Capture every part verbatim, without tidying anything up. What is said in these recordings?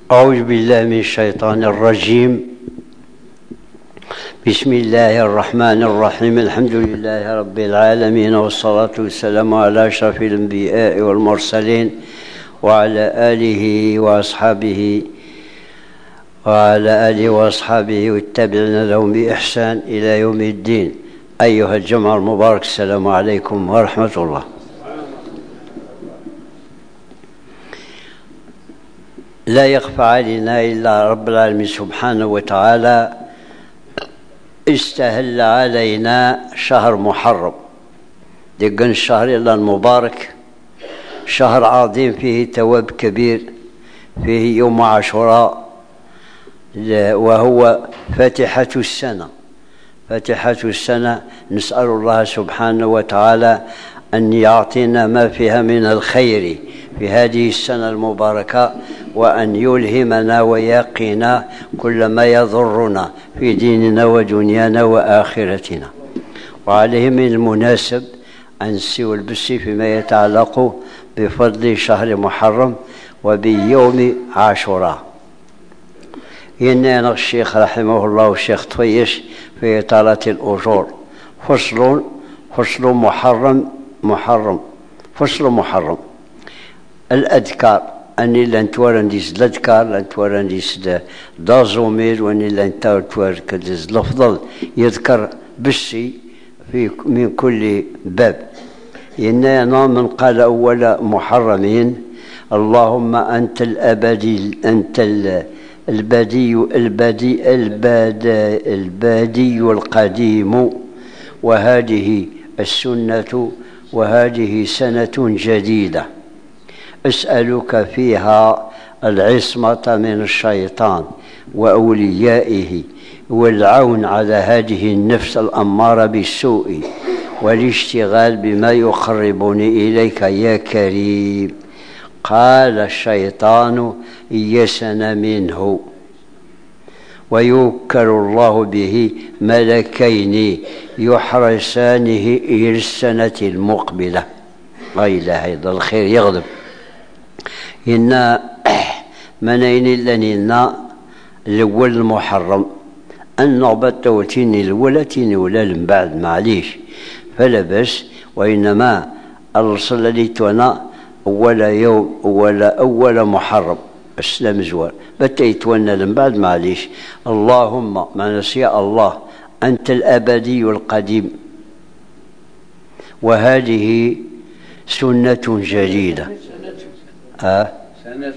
أعوذ بالله من الشيطان الرجيم. بسم الله الرحمن الرحيم. الحمد لله رب العالمين، والصلاة والسلام على أشرف الأنبياء والمرسلين وعلى آله وأصحابه وعلى آله وأصحابه والتابعين لهم بإحسان إلى يوم الدين. أيها الجمع المبارك، السلام عليكم ورحمة الله. لا يخفى علينا إلا رب العالمين سبحانه وتعالى استهل علينا شهر محرم، دقن الشهر إلا المبارك، شهر عظيم فيه ثواب كبير، فيه يوم عاشوراء وهو فاتحة السنة. فاتحة السنة نسأل الله سبحانه وتعالى أن يعطينا ما فيها من الخير في هذه السنة المباركة، وأن يلهمنا ويقينا كل ما يضرنا في ديننا ودنيانا وآخرتنا. وعليه من المناسب أن نسيو البسي فيما يتعلق بفضل شهر محرم وبيوم عاشوراء. إننا الشيخ رحمه الله الشيخ طويش في إطالة الأجور فصل فصل محرم محرم فصل محرم الأذكار. أني لن تورنديس الأذكار لن تورنديس دازومير، وأني لن تورنديس الأفضل يذكر بالسي في من كل باب. إننا من قال أول محرمين: اللهم أنت الأبدي، أنت البدي البدي البادي البادي القديم، وهذه السنة وهذه سنة جديدة، أسألك فيها العصمة من الشيطان وأوليائه، والعون على هذه النفس الأمارة بالسوء، والاشتغال بما يقربني إليك يا كريم. قال الشيطان: يسن منه، ويوكل الله به ملكين يحرسانه إلى السنة المقبلة. لا إله إلا الخير يغضب. إن منين لننا الأول المحرم النعبة توتيني الولتين ولا من بعد معليش فلا بس، وإنما الرسول اللي تونا أول يوم ولا أول محرم السلام زوار بتيتونا من بعد معليش. اللهم ما نسي الله أنت الأبدي القديم، وهذه سنة جديدة. آه؟ سنة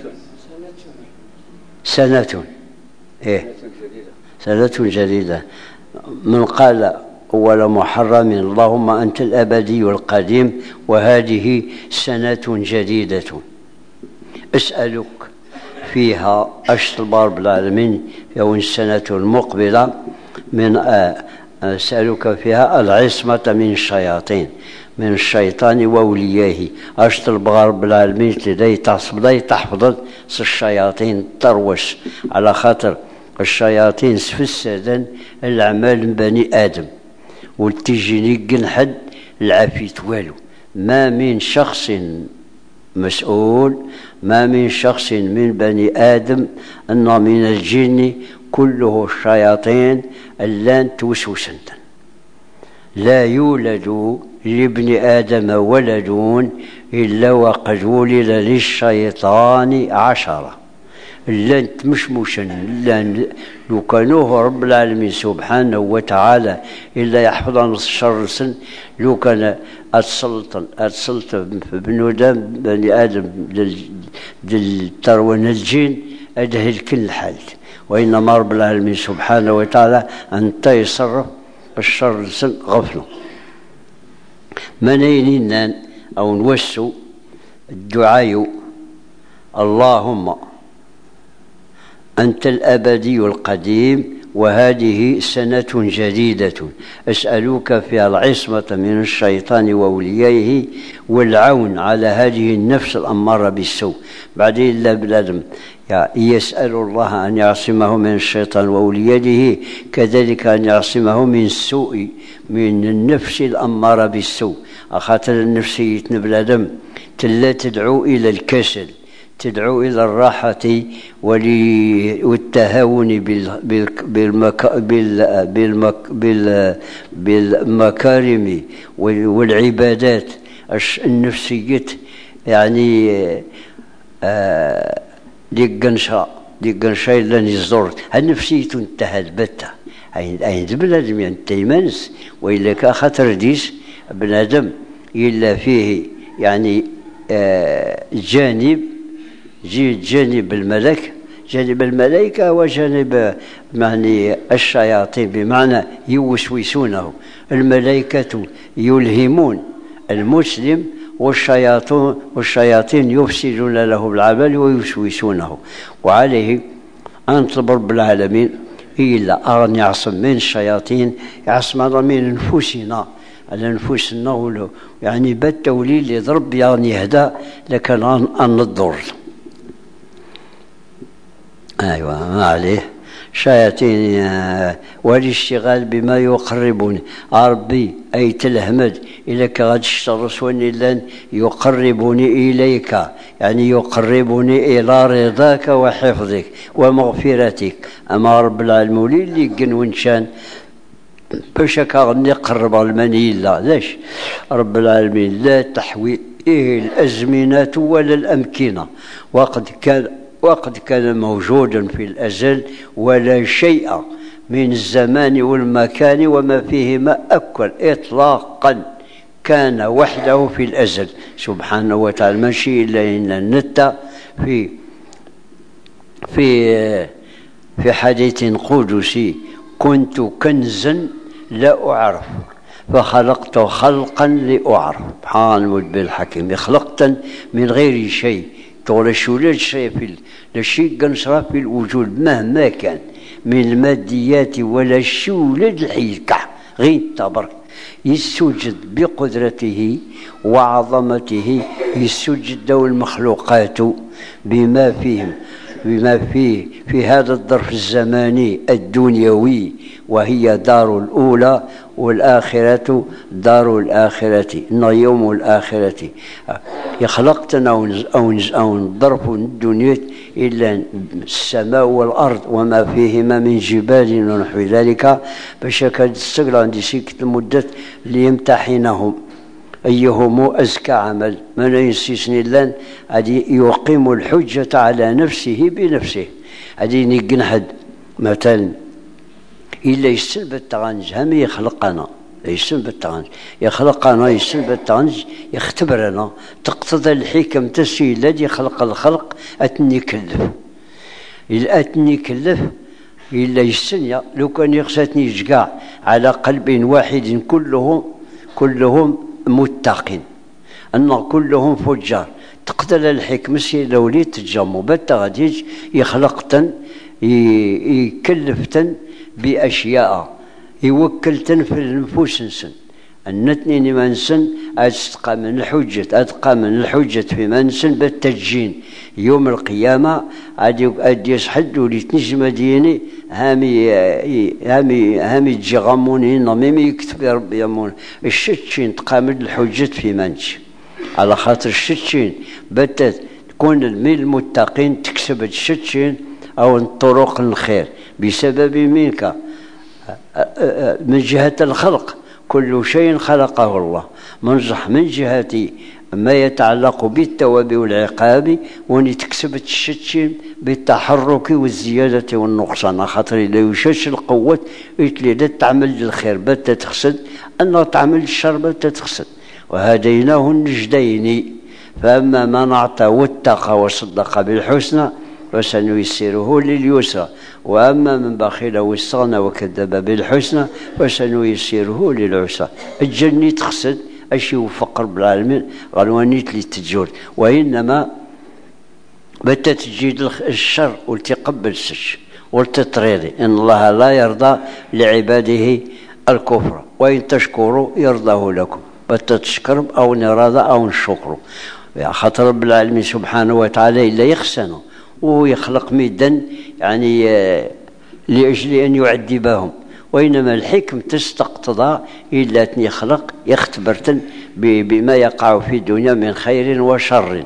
سنة إيه سنة جديدة. من قال أول محرم: اللهم أنت الأبدي القديم، وهذه سنة جديدة، أسألك فيها أشهر رب العالمين يوم السنة المقبلة من آه أسألك فيها العصمة من الشياطين، من الشيطان وأوليائه. أشتر رب العالمين لدي تعصب دي تحفظ الشياطين تروش، على خاطر الشياطين سفسدا الأعمال من بني آدم، والتجيني قنحد العافيت والو. ما من شخص مسؤول، ما من شخص من بني آدم أن من الجن كله الشياطين اللان توسوسا. لا يولد لابن آدم ولد إلا وقد ولد للشيطان عشرة. لن تمشموشا لن لو كانوه رب العالمين سبحانه وتعالى إلا يحفظنا الشر سن، لو كان أتسلط أتسلط بنودم بني آدم دل تروان الجين أدهل كل الحال. وإنما رب العالمين سبحانه وتعالى أن تيسر الشر سن غفله. منيننا أو نوسو الدعاء: اللهم أنت الأبدي القديم، وهذه سنة جديدة، أسألك فيها العصمة من الشيطان وأوليائه، والعون على هذه النفس الأمارة بالسوء. بعدين الله بالأدم يسأل الله أن يعصمه من الشيطان وأوليائه، كذلك أن يعصمه من السوء، من النفس الأمارة بالسوء. أخاطر النفسية بالأدم تلا تدعو إلى الكسل، تدعو إلى الراحة والتهاون بالمكارم والعبادات النفسية، يعني ديك قنشة ديك قنشة إلا نزور النفسية انتهت بتة. أين بنادم يعني تيمانس وإلا كخطر ديس بنادم إلا فيه يعني آه جانب جي جانب الملك جانب الملائكة وجانب يعني الشياطين، بمعنى يوسوسونه. الملائكة يلهمون المسلم والشياطين والشياطين يفسدون له العمل ويوسوسونه. وعليه أن نطلب رب العالمين إلا أن يعصم من الشياطين، يعصمنا من أنفسنا على نفوسنا، يعني بالتوليل يضرب يعني يهدى لكن أن الضر. أيوة ما عليه شياطين والاشتغال بما يقربني ربي أي تلهمد إلا كغاد اشترس ونلان يقربني إليك، يعني يقربني إلى رضاك وحفظك ومغفرتك. أما رب العالمين اللي قن ونشان باش كغني قرب المني لا ليش رب العالمين لا تحوي إيه الأزمنة ولا الأمكنة، وقد كان وقد كان موجودا في الأزل ولا شيء من الزمان والمكان وما فيهما أكل إطلاقا، كان وحده في الأزل سبحانه وتعالى. ماشي إلا إن النت في في في حديث قدسي كنت كنزا لا أعرف فخلقت خلقا لأعرف. سبحان المدبر الحكيم، خلقتا من غير شيء تقول شو شيء في الشيء قنصرة في الوجود مهما كان من الماديات ولا شو الحيكة غير تبرك يسجد بقدرته وعظمته، يسجد المخلوقات بما فيهم بما فيه في هذا الظرف الزماني الدنيوي، وهي دار الأولى والآخرة دار الآخرة يوم الآخرة. يخلقتنا أو نظرف الدنيا إلا السماء والأرض وما فيهما من جبال ونحو ذلك، باش كانت تستقل عندي سكت المدة ليمتحنهم أيهم أزكى عمل. من ينسيسني لان هذه يقيم الحجة على نفسه بنفسه. هذه نقنحد مثلا إلا يسلب التغنج هم يخلقنا يسلب التغنج يخلقنا يسلب التغنج يختبرنا، تقتضى الحكم تسي الذي خلق الخلق أتني كلف إلا أتني كلف إلا يسنيا لو كان يخشتني يجقع على قلب واحد كلهم كلهم متقين أن كلهم فجار، تقتل الحكمة سي لولي تجمو بتا غاديج يخلقتن يكلفتن بأشياء يوكلتن في النفوس نسن النتنين منسن أتقى من الحجة أتقى من الحجة في منسن بالتجين يوم القيامة أدي يصحدوا لتنجم ديني هامي هامي هامي تجغموني نميمي يكتب يا ربي يمون الشتشين تقامد الحجة في منش على خاطر الشتشين بتت تكون الميل المتقين تكسب الشتشين أو طرق الخير بسبب منك من جهة الخلق. كل شيء خلقه الله منصح من جهة ما يتعلق بالتواب والعقاب، وني تكسبت الشتشين بالتحرك والزيادة والنقصان، خاطر لا يشش القوة يتلي لا تعمل للخير بات تخسد أنه تعمل الشر بات تخسد. وهديناه النجدين، فأما من أعطى واتقى وصدق بالحسنى فسنيسره لليسرى، وأما من بخل واستغنى وكذب بالحسنى فسنيسره للعسرى. الجنة تخسد أشي وفقر بالعالمين غلوانيت لي تجود، وإنما بتا تجيد الشر والتقبل السش والتطريد. إن الله لا يرضى لعباده الكفر وإن تشكروا يرضاه لكم، بتا تشكر أو نراضى أو نشكروا. خاطر رب العالمين سبحانه وتعالى إلا يخسنوا ويخلق ميدا يعني لأجل أن يعذبهم، وإنما الحكم تستقتضى إلا أن يخلق يختبرتن بما يقع في الدنيا من خير وشر.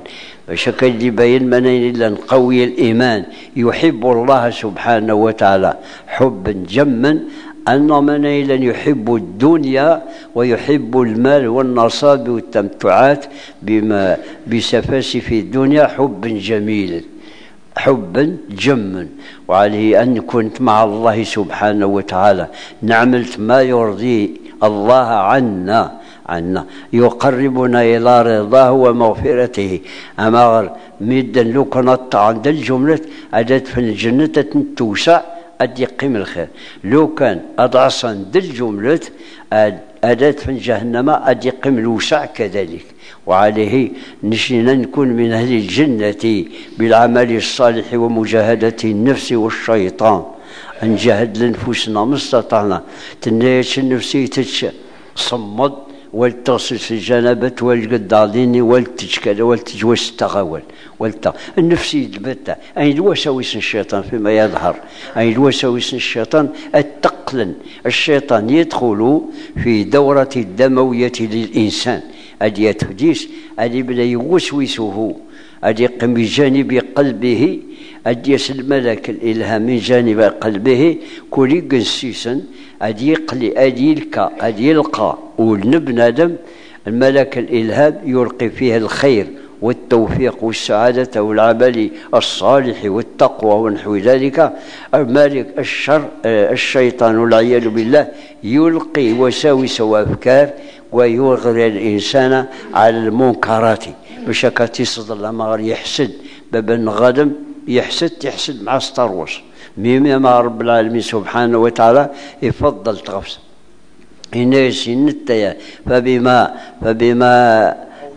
شكل اللي باين منين إلا قوي الإيمان يحب الله سبحانه وتعالى حبا جما، أن من إلا يحب الدنيا ويحب المال والنصاب والتمتعات بما بسفاسف الدنيا حبا جميلا حبا جما. وعليه أن كنت مع الله سبحانه وتعالى نعملت ما يرضي الله عنا عنا يقربنا إلى رضاه ومغفرته. أما ميدا لو كانت عند الجملة أدت في الجنة توسع أدي قيم الخير، لو كان أضعصا دل جملة أدت في جهنم أدي قيم الوسع كذلك. وعليه نشينا نكون من أهل الجنة بالعمل الصالح ومجاهدة النفس والشيطان، نجاهد لنفسنا ما استطعنا تنايش النفسية تصمد والتصل في الجنابة والقدالين والتجكال والتجوز التغاول والت النفسية البتة أي وساوس الشيطان فيما يظهر، أي وساوس الشيطان التقلن. الشيطان يدخل في دورة الدموية للإنسان أدي يتحديث أدي بلا يوسوسه أدي يقم بجانب قلبه أدي يسلم لك الإلهام من جانب قلبه كل قنسيسا أدي يقلي أدي يلقى أدي يلقى والنبن آدم الملك الإلهام يلقي فيها الخير والتوفيق والسعادة والعمل الصالح والتقوى ونحو ذلك. الملك الشر الشيطان والعياذ بالله يلقي وساوس وأفكار ويغري الإنسان على المنكرات باش كتصدر لما يحسد بابن غدم يحسد يحسد مع ستاروس ميم مع رب العالمين سبحانه وتعالى يفضل تغفص الناس النتايا فبما فبما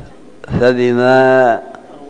فبما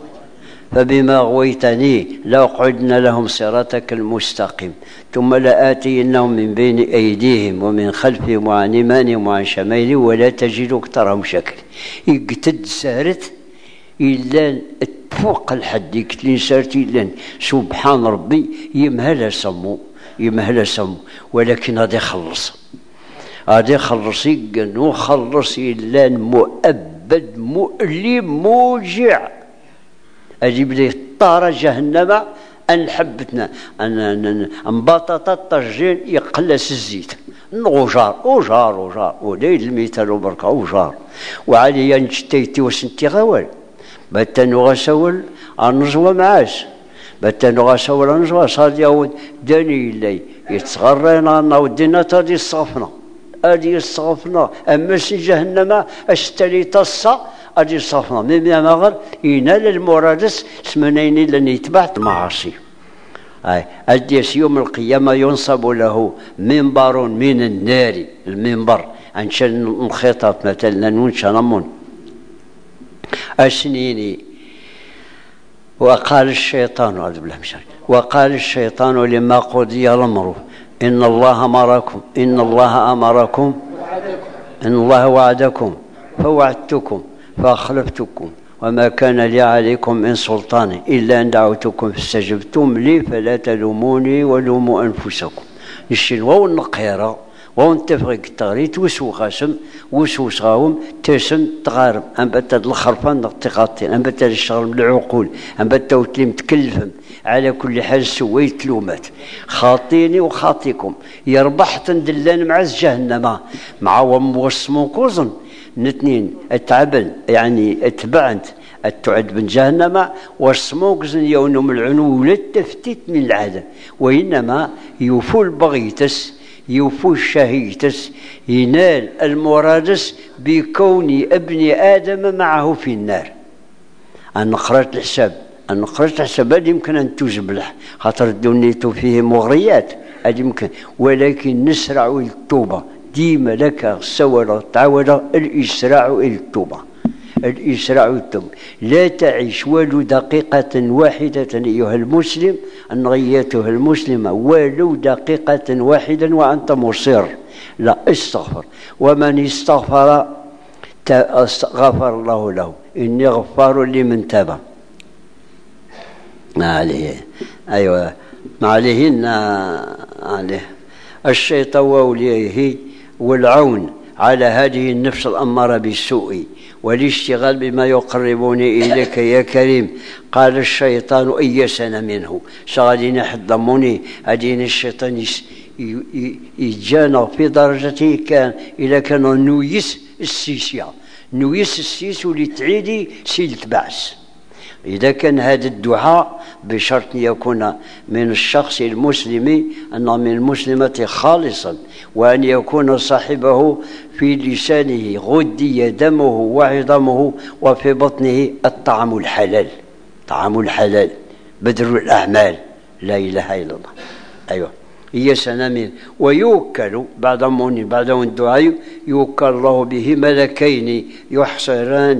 فبما غويتني لأقعدن لهم صراطك المستقيم ثم لآتينهم من بين أيديهم ومن خلفهم وعن يمانهم وعن شمالهم ولا تجد أكثرهم شكل. يقتد سارت إلا فوق الحد يكتلين سارت إلا سبحان ربي يمهل سمو يمهل سمو ولكن هذا يخلص هذا يخلص يقنو خلص إلا مؤبد مؤلم موجع أجيب لي طار جهنم أن حبتنا أن انبطط الطرجين يقلس الزيت نغجار وجار وجار وليل المثال وبركة وجار وعليا نشتيتي وسنتي غوال باتنو غسول أنزوى معاش باتنو غسول أنزوى صاد يود داني اللي يتصغرينا أنا ودينا تادي الصافنة أدي الصافنة أما سن جهنم أشتري تصا أدي الصافنة مما مغر ينال المرادس سمنين لن يتبع المعاصي. أي أديس يوم القيامة ينصب له منبر من النار المنبر عشان الخطاب مثلا ننشنمون أسنيني. وقال الشيطان أعوذ بالله من الشيطان وقال الشيطان لما قضي الأمر إن الله أمركم إن الله أمركم إن الله وعدكم فوعدتكم فأخلفتكم وما كان لي عليكم من سلطان إلا أن دعوتكم فاستجبتم لي فلا تلوموني ولوموا أنفسكم. نشين وو النقيرة وو نتفق التغريت وسو خاسم وسو صاوم تسن تغارم أم بتا الخرفان نقطقاتين أم بتا الشغل بالعقول أم بتا وتلم تكلفهم على كل حال سويت لومات خاطيني وخاطيكم يربحت دلان مع جهنم مع وموسمو كوزن نتنين اتعبن يعني اتبعنت التعد بن جهنم والسموكزن يونم العنو للتفتيت من العادة وإنما يوفو البغيتس يوفو الشهيتس ينال المرادس بكون ابن آدم معه في النار. أنا قرأت الحساب أنا قرأت الحساب هذا يمكن أن تزبلح خاطر الدنيا فيه مغريات هذا يمكن ولكن نسرع التوبة ديما لك سوى تعود الإسراع إلى التوبة الإسراع التوبة لا تعيش ولو دقيقة واحدة أيها المسلم أن غيته المسلمة ولو دقيقة واحدة وأنت مصر لا استغفر ومن استغفر غفر الله له إني غفار لمن تاب ما عليه أيوة ما عليهن عليه الشيطان وأوليائه والعون على هذه النفس الأمارة بالسوء والاشتغال بما يقربني إليك يا كريم. قال الشيطان أيسنا منه شغالين حضموني هدين الشيطان يجانا في درجته كان إذا كان نويس السيسيا نويس السيس ولتعيدي سيلة بعث. إذا كان هذا الدعاء بشرط يكون من الشخص المسلم أن من المسلمة خالصا، وأن يكون صاحبه في لسانه غدي دمه وعظمه وفي بطنه الطعام الحلال، طعام الحلال بدر الأعمال، لا إله إلا الله. أيوة هي سنامين. ويوكل بعد موني بعد الدعاء يوكل الله به ملكين يحصران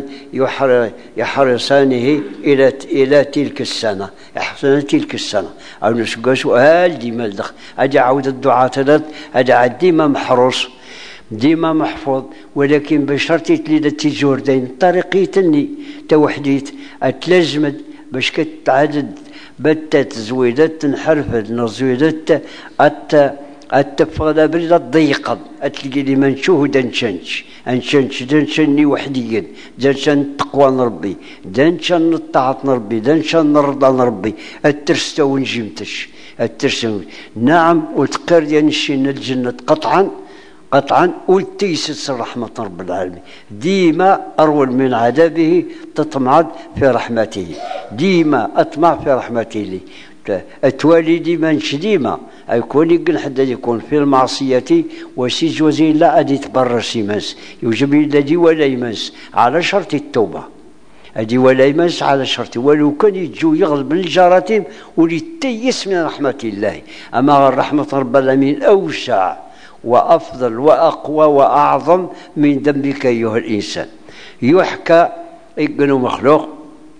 يحرسانه إلى إلى تلك السنة، يحصران تلك السنة. أو نسقى سؤال ديما الدخل أجي عود الدعاء ثلاث أجي ديما محروس ديما محفوظ، ولكن بشرط تليد التجوردين طريقيتني توحديت أتلزمد باش كتعدد بتت زويدات تنحرفد نزويدات أت أتفقد بريدة ضيقة أتلقي لي من شوه دنشنش أنشنش دنشني وحديا دنشن تقوى ربي دنشن نطاعت ربي دنشن نرضى ربي الترستو ونجمتش الترستو. نعم وتقر ينشين الجنة قطعا قطعا والتيسس رحمة رب العالمين. ديما أرول من عذابه تطمع في رحمته، ديما أطمع في رحمته لي أتوالي ديما ديما يكون يقول حتى يكون في المعصية وسيج وزين لا أدي تبرر يمس يوجب الذي ولا يمس على شرط التوبة، أدي ولا يمس على شرط ولو كان يجو يغلب من الجراثيم وليتيس من رحمة الله. أما رحمة رب العالمين أوسع وأفضل وأقوى وأعظم من ذنبك أيها الإنسان. يحكى إنه مخلوق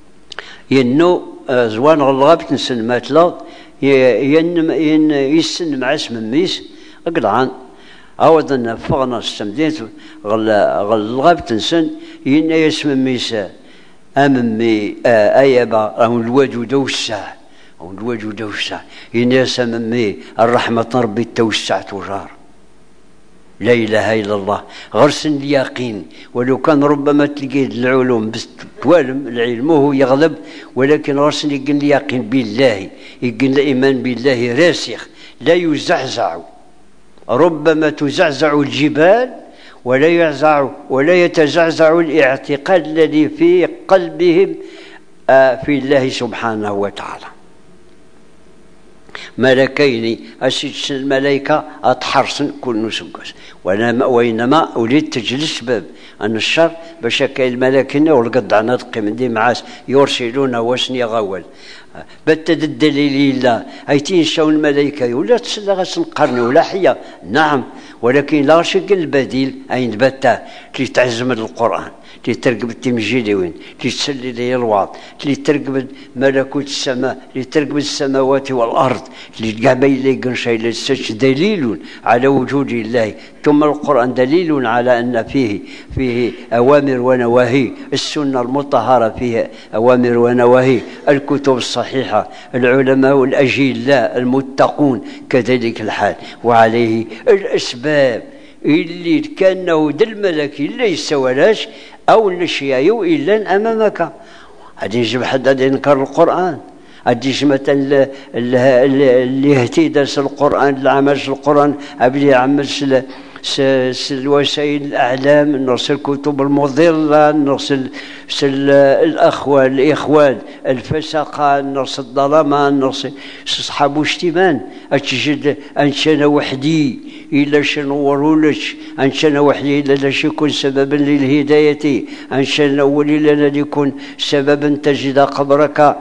ينو زوان غلغاب تنسن ماتلا ين ين يسن مع اسم ميس أقلعان أوضا فغنا السمديت غل غلغاب تنسن ين يسم ميس أممي أيبا أو الوجود وسع أو الوجود وسع ين يسممي الرحمة ربي توسع تجار. لا إله إلا الله غرس اليقين. ولو كان ربما تلقي العلوم بس توالم العلم هو يغلب، ولكن غرس اليقين بالله يقين الإيمان بالله راسخ لا يزعزع. ربما تزعزع الجبال ولا يزعزع ولا يتزعزع الاعتقاد الذي في قلبهم في الله سبحانه وتعالى. ملكين أسجس الملائكة أتحرصن كل نسقس، وإنما أريد تجلس باب أن الشر بشكل الملائكة والقد عنادق من دي معاس يرسلون وسني غول بتد الدليل لا أيتين شون الملائكة ولا تسلغ سنقرني ولا حيا. نعم ولكن لا شك البديل أين بتا تتعزم القرآن تترقب التمجيدين تتسلي لي الواط تترقب ملكوت السماء تترقب السماوات والأرض تلقى لي قنشي للسج دليل على وجود الله. ثم القرآن دليل على أن فيه فيه أوامر ونواهي، السنة المطهرة فيها أوامر ونواهي، الكتب الصحيحة، العلماء الأجلاء المتقون كذلك الحال. وعليه الأسباب اللي كانه دل الملك ليس ولاش أو الأشياء إلا أمامك. هذه يجب حد ينكر القرآن، هذه مثلا اللي يهتي درس القرآن اللي عملش القرآن اللي عملش وسائل الأعلام، نرسل الكتب المضلة، نرسل الأخوة الإخوان الفسقة، نرسل الظلمة، نرسل أصحاب اجتماع أتجد أنشأنا وحدي إلا شنورولش أنشأنا وحدي إلا لاش يكون سببا للهداية، أنشأنا ولي لنا يكون سببا تجد قبرك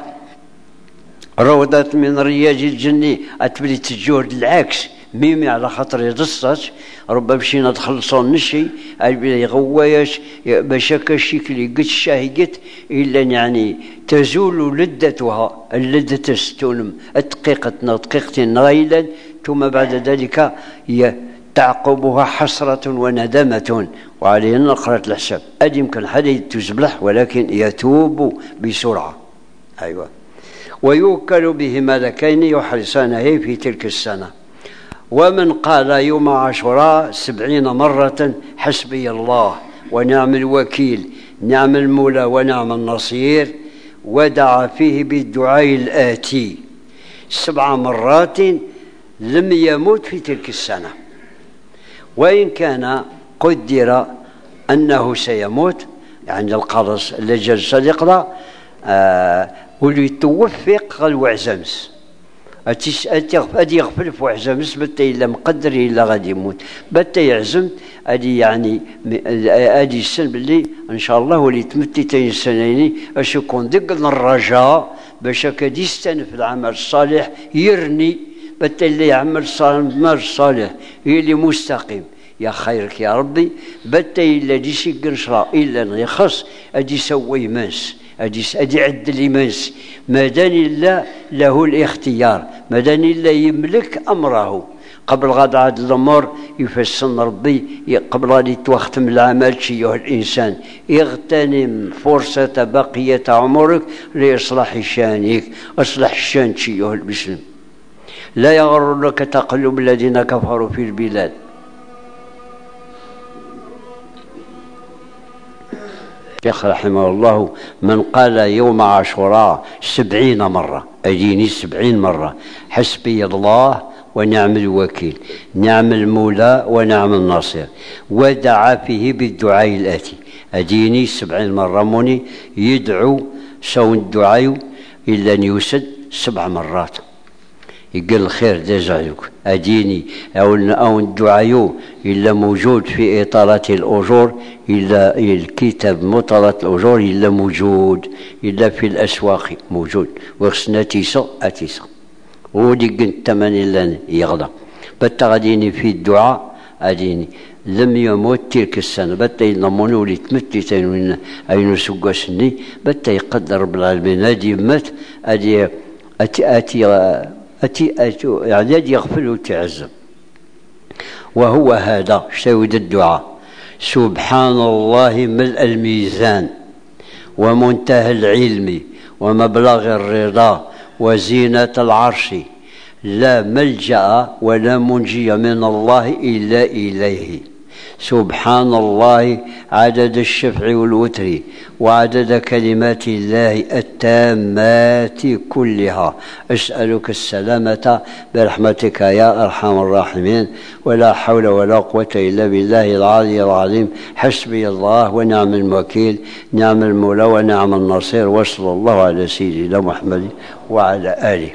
روضة من رياض الجنة أتبلي تجورد العكس ميمي على خاطر يدصت ربما مشينا نخلصون نشي يغواياش باش هكا الشكل قد شاهقت الا يعني تزول لذتها اللذة تستونم دقيقتنا دقيقتين غيلا، ثم بعد ذلك تعقبها حسرة وندمة. وعليه نقرأ الحساب أدي يمكن حد تزبلح ولكن يتوب بسرعة. أيوة. ويوكل به ملكين يحرسانه في تلك السنة. ومن قال يوم عاشوراء سبعين مرة حسبي الله ونعم الوكيل نعم المولى ونعم النصير، ودعا فيه بالدعاء الآتي سبع مرات لم يموت في تلك السنة، وإن كان قدر أنه سيموت، يعني القرص اللي جلس يقرأ آه وليتوفق الوعزمس أدي يغفل في وعزمس بتا إلا مقدر إلا غادي يموت بتا يعزم أدي يعني أدي السن باللي إن شاء الله ولي تمتي تين سنين باش يكون دق الرجاء باش كاد يستنف العمل الصالح يرني بتا اللي يعمل الصالح هي اللي مستقيم يا خيرك يا ربي بتا إلا دي شي قنشرة إلا يخص أدي يسوي ماس أدي أدي عدل يماس مادام الله له الاختيار، مادام الله يملك أمره قبل غدا عاد الأمور يفسن ربي قبل غادي يتوختم العمل شيء الإنسان اغتنم فرصة بقية عمرك لإصلاح شانك، أصلح الشان شيء المسلم. لا يغرنك تقلب الذين كفروا في البلاد. الشيخ رحمه الله من قال يوم عاشوراء سبعين مرة أجيني سبعين مرة حسبي الله ونعم الوكيل نعم المولى ونعم الناصر، ودعا فيه بالدعاء الآتي أجيني سبعين مرة موني يدعو سو الدعاء إلا أن يسد سبع مرات يقول الخير دجاجك أديني أو أو الدعاء إلا موجود في إطالة الأجور إلا الكتاب مطالة الأجور إلا موجود إلا في الأسواق موجود وخصنا تيسا أتيسا ودي قنت تمن إلا يغضى بتا غاديني في الدعاء أديني لم يموت تلك السنة بتا يضموني ولي تمتي تنوين أين سقوا سني بتا يقدر رب العالمين هادي مات أدي أتي أتي أتي أتي يعني يغفل وتعزم. وهو هذا شهود الدعاء سبحان الله ملء الميزان ومنتهى العلم ومبلغ الرضا وزينة العرش، لا ملجأ ولا منجي من الله إلا إليه. سبحان الله عدد الشفع والوتر وعدد كلمات الله التامات كلها. أسألك السلامة برحمتك يا أرحم الراحمين، ولا حول ولا قوة إلا بالله العلي العظيم. حسبي الله ونعم الوكيل نعم المولى ونعم النصير، وصلى الله على سيدنا محمد وعلى آله.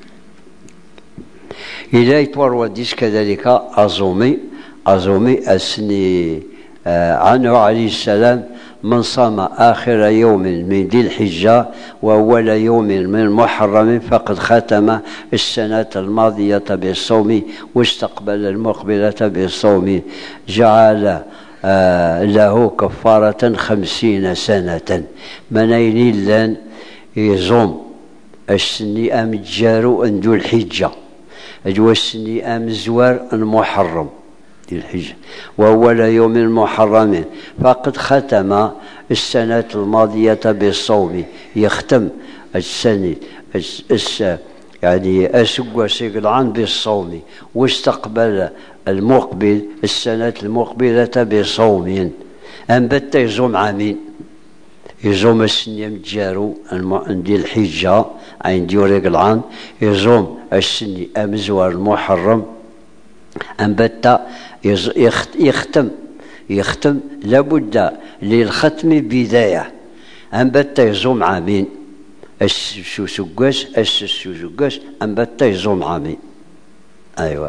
إذا يتوروا ديس كذلك أظومي أظومي أسني عنه عليه السلام من صام آخر يوم من ذي الحجة وأول يوم من محرم فقد ختم السنة الماضية بالصوم واستقبل المقبلة بالصوم، جعل له كفارة خمسين سنة. منين لان يزوم السني أم جارو أن ذو الحجة أجوا السني أم زوار المحرم ذي الحجة وأول يوم المحرم فقد ختم السنة الماضية بالصوم، يختم السنة الس يعني أسقوا سيقلعان بالصوم واستقبل المقبل السنة المقبلة بصوم. أنبت يزوم عامين يزوم السنة متجارو عندي الحجة عندي رجلعان يزوم السنة أمزوار المحرم أنبت يختم يختم لابد للختم بداية. أنبت يزوم عامين السو سقاس السو سقاس أنبت يزوم عامين. أيوة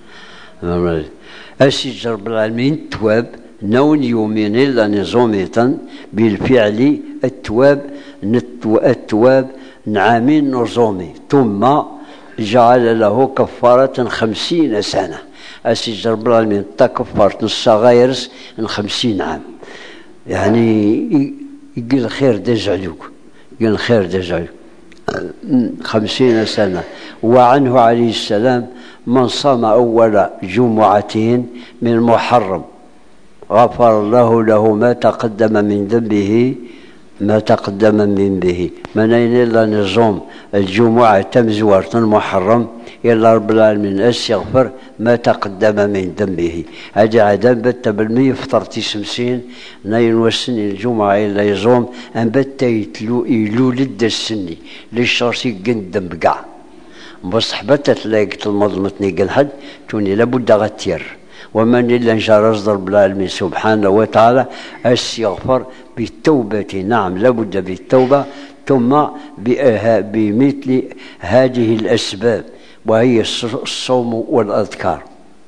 أسي رب العالمين تواب نون يومين إلا نظاميتا بالفعل التواب التواب نعامين نظامي ثم جعل له كفارة خمسين سنة. أسي رب العالمين تكفرت الصغائر خمسين عام، يعني يقول الخير دجعلوك يقول الخير دجعلوك خمسين سنة. وعنه عليه السلام من صام أول جمعتين من محرم غفر الله له ما تقدم من ذنبه ما تقدم من به من أين إلا نظام الجمعة تم زوارة المحرم إلا رب العالمين أس يغفر ما تقدم من ذنبه. هذا عدم بت بالمية فطر تسمسين ناين وسني الجمعة إلا يزوم أن بت يتلو يلو لد السني للشرسي قندم بقع بصح بتت لاقت المظلمتني قل حد توني لابد غتير ومن إلا انشرز رب العالمين سبحانه وتعالى أس يغفر بالتوبة. نعم لابد بالتوبة ثم بمثل هذه الأسباب وهي الصوم والأذكار.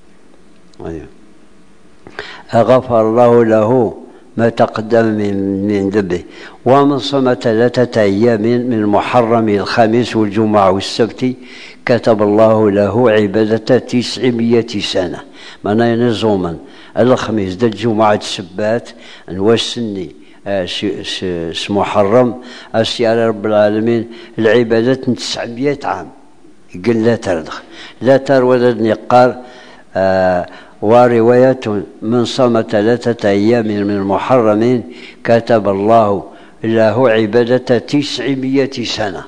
غفر الله له ما تقدم من من ذنبه. ومن صام ثلاثة أيام من محرم الخميس والجمعة والسبت كتب الله له عبادة تسعمية سنة. معناه نزوما الخميس دا الجمعة السبات نوسني اس محرم اسيال رب العالمين العبادات تسعمية عام. يقول لا تردخ لا ترودني قال آه ورواية من صام ثلاثة أيام من المحرمين كتب الله له عبادة تسعمية سنة.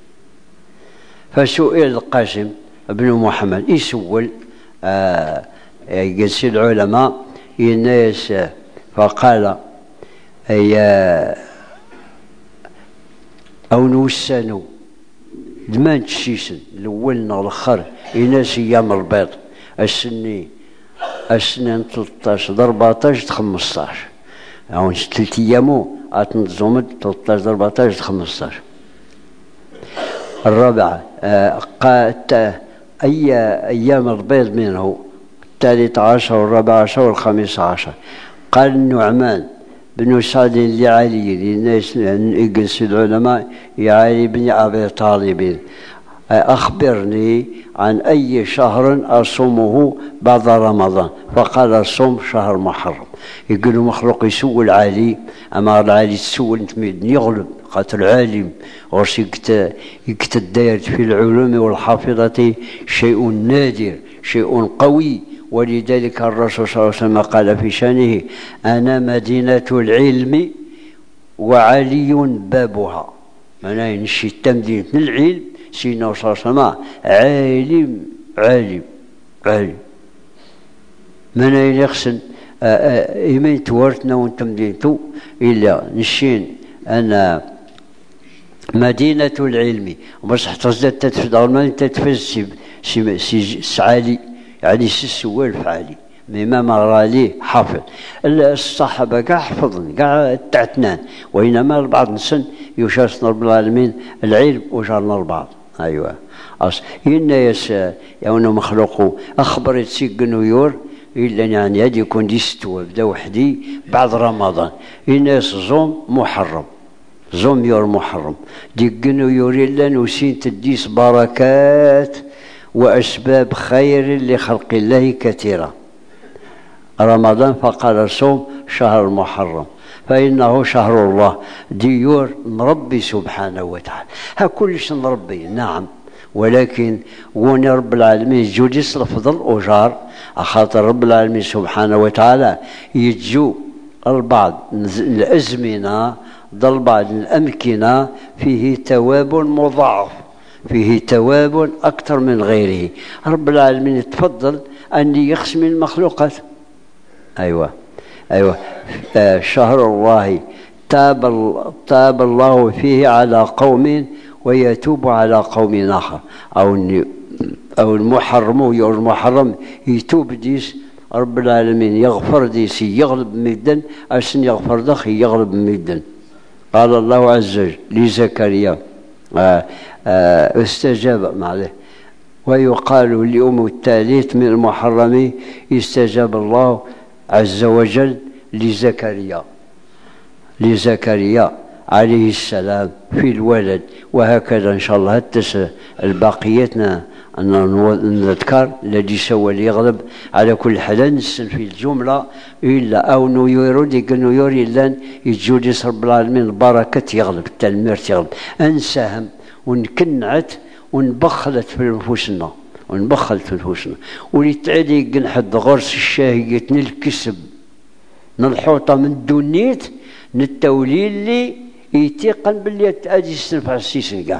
فسئل القاسم بن محمد يسول آه يقص العلماء الناس فقال يا أو نوسانو دمان تشيسن الأولنا الآخر يناس أيام البيض السني السنين ثلاثطاش أربعطاش خمسطاش أو ثلاث أيامو أتنظم ثلاثطاش أربعطاش خمسطاش. الرابعة آه قالت أي أيام البيض منه الثالث عشر والرابع عشر والخامس عشر. قال النعمان بن سعد لعلي للناس يجلس العلماء يا علي بن أبي طالب أخبرني عن أي شهر أصومه بعد رمضان. فقال الصوم شهر محرم. يقولوا مخلوق يسول علي أما العالي تسول انت ميدني يغلب قاتل العالم غرس يكتداير في العلوم والحافظة شيء نادر شيء قوي. ولذلك الرسول صلى الله عليه وسلم قال في شأنه أنا مدينة العلم وعلي بابها. معناه نشي التمدين من العلم سيدنا صلى الله عليه وسلم عالم عالم عالم. معناه يخسن إيمان تورتنا وانتمدينتو إلا نشين أنا مدينة العلم بصح تصدت تتفدر من تتفز سعالي يعني سوال فعالي مما مر ليه حافظ. الصحابة كاع حفظن كاع تعتنان وإنما البعض نسن يشارسنا رب العالمين العلم وجارنا البعض. أيوة أص إنا يس يونو مخلوقو أخبر تسيق نيور إلا يعني هادي يكون دي ستوى بدا وحدي بعد رمضان. إنا زوم محرم زوم يور محرم ديك نيور إلا نسين تديس بركات وأسباب خير لخلق الله كثيرة. رمضان فقال الصوم شهر المحرم فإنه شهر الله ديور نربي سبحانه وتعالى. ها كلش نربي نعم ولكن وني رب العالمين جوديس الفضل أجار أخاطر رب العالمين سبحانه وتعالى يجو البعض الأزمنة ضل بعض الأمكنة فيه تواب مضاعف فيه تواب أكثر من غيره. رب العالمين يتفضل أن يقسم المخلوقات. أيوة أيوة آه شهر الله تاب, تاب الله فيه على قوم ويتوب على قوم آخر. أو أو المحرم أو المحرم يتوب ديس رب العالمين يغفر ديس يغلب مدن أسن يغفر دخي يغلب مدن. قال الله عز وجل لزكريا آه آه استجاب معله. ويقال لأم الثالث من المحرم استجاب الله عز وجل لزكريا لزكريا عليه السلام في الولد. وهكذا إن شاء الله التسع الباقيتنا أن نذكر الذي سوى ليغلب. على كل حال نسن في الجملة إلا أو نيورو ديك نيور إلا يجوديس رب العالمين البركة يغلب التلميرت يغلب. أنساهم ونكنعت ونبخلت في نفوسنا ونبخلت في نفوسنا وليتعدي قنحد غرس الشاهية الكسب نلحوطة من دونيت نتولي اللي يتيقن باللي هادي يستنفع السيسن كاع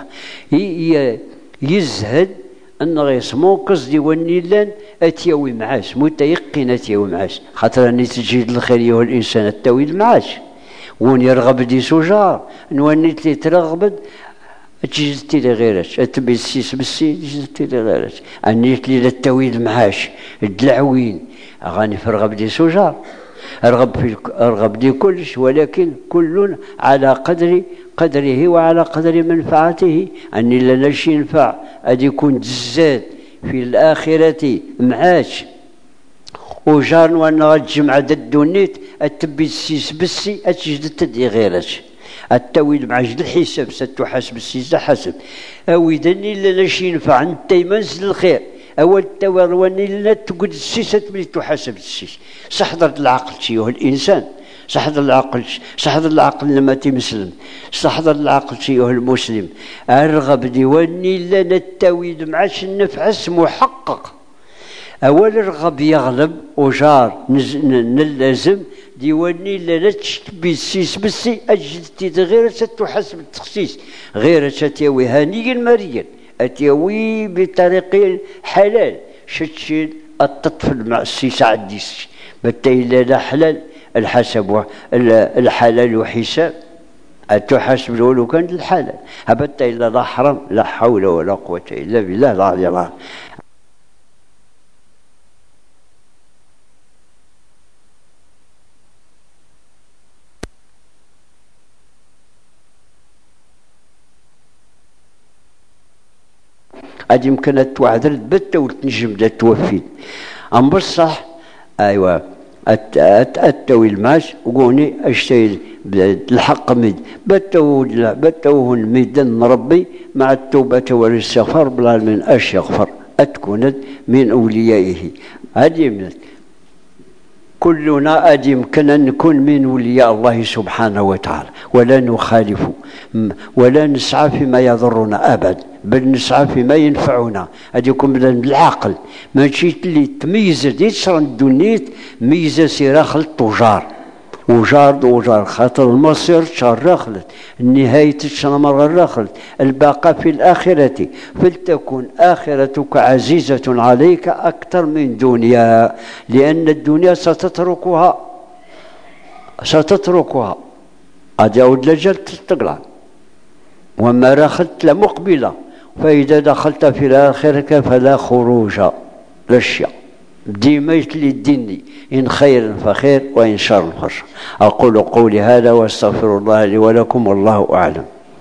يزهد ان غيسمو قصدي ونيلان اتياوي معاش متيقن اتياوي معاش خاطر راني تجيد الخير ايها الانسان التويل معاش ون يرغب دي سجار نونيت لي ترغبد تجدتي لي غيرش اتبي السيس بالسي تجدتي لي غيرش انيت لي التويل معاش الدلعوين اغاني في رغب دي سجار ارغب في ارغب دي كلش ولكن كل على قدر قدره وعلى قدر منفعته اني لا نشي ينفع ادي يكون تزاد في الاخره معاش وجار وانا غتجمع الدونيت اتبي السيس بالسي اتجد تدي غيرش التويل مع جد الحساب ستحاسب السيس حسب او اذا لا نشي ينفع انت يمنزل الخير اول التوار واني لا تقعد السيس تبي تحاسب السيس صحضر العقل ايها الانسان صحضر العقل صحضر العقل لما تمسلم صحضر العقل ايها المسلم ارغب ديواني لا نتويل معاش النفعس محقق اول الرغب يغلب وجار نلازم ديواني لا تشتبي السيس بالسي اجدتي غير ستحسب التخصيص غير ستيوي هانيا مريا اتيوي بطريق حلال شتشي التطفل مع السيس عديس بتا الا لا حلال الحسب الحلال وحساب أتحسب لو كانت الحلال هبتا الا لا حرام لا حول ولا قوه الا بالله العلي العظيم. قد يمكن أن توعد البتة وتنجم دا توفي أم بصح أيوا التوي الماش وقوني أشتي الحق ميد بتو بتوهن ميدان ربي مع التوبة والاستغفار بلا من أش يغفر أتكون من أوليائه هذه من كلنا أدي يمكن أن نكون من أولياء الله سبحانه وتعالى ولا نخالف ولا نسعى فيما يضرنا أبدا بل نسعى فيما ينفعنا هذا يكون بالعقل ماشي اللي تميز دي تصرا الدنيت ميزه سيرا خلط وجار وجار وجار خاطر المصير شر خلط النهاية شر خلط البقاء في الآخرة فلتكن آخرتك عزيزة عليك أكثر من دنيا لأن الدنيا ستتركها ستتركها هذا يعود لجل تستقلع وما رخلت لمقبلة فإذا دخلت في الآخرة فلا خروج للشيء ديما يتلي الديني إن خير فخير وإن شر فشر. أقول قولي هذا واستغفر الله لي ولكم والله أعلم.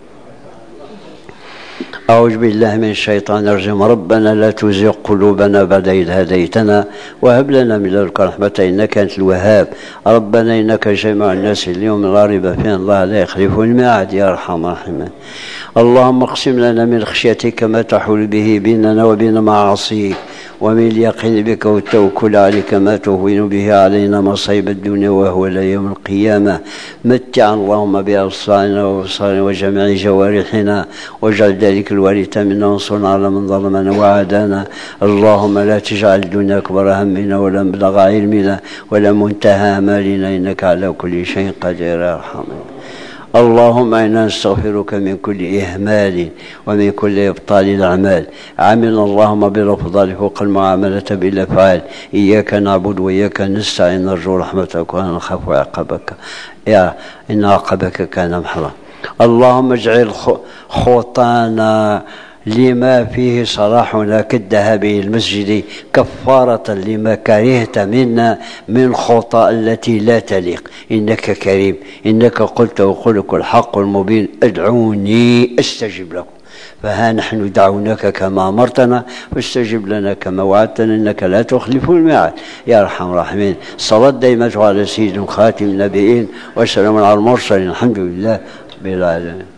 أعوذ بالله من الشيطان الرجيم. ربنا لا تزغ قلوبنا بعد إذ هديتنا وهب لنا من لدنك رحمة إنك أنت الوهاب. ربنا إنك جامع الناس اليوم لا ريب فيه الله لا يخلف الميعاد يا أرحم الراحمين. اللهم اقسم لنا من خشيتك ما تحول به بيننا وبين معاصيك ومن اليقين بك والتوكل عليك ما تهون به علينا مصيب الدنيا وهو لا يوم القيامة. متع اللهم بأبصارنا وأبصارنا وجميع جوارحنا واجعل ذلك الوارث منا وانصرنا على من ظلمنا وعادانا. اللهم لا تجعل الدنيا أكبر همنا ولا مبلغ علمنا ولا منتهى آمالنا إنك على كل شيء قدير يا أرحم. اللهم إنا نستغفرك من كل إهمال ومن كل إبطال الأعمال. عاملنا اللهم بالأفضال فوق المعاملة بالأفعال. إياك نعبد وإياك نستعين نرجو رحمتك ونخاف عقابك يا إن عقابك كان محرا. اللهم اجعل خطانا لما فيه صلاحنا كالذهاب إلى المسجد كفارة لما كرهت منا من خطأ التي لا تليق إنك كريم. إنك قلت وقولك الحق المبين ادعوني استجب لكم. فها نحن دعوناك كما أمرتنا فاستجب لنا كما وعدتنا إنك لا تخلف الميعاد يا أرحم الراحمين. صلاة دائمة على سيد خاتم النبيين وسلام على المرسلين الحمد لله بالعالمين.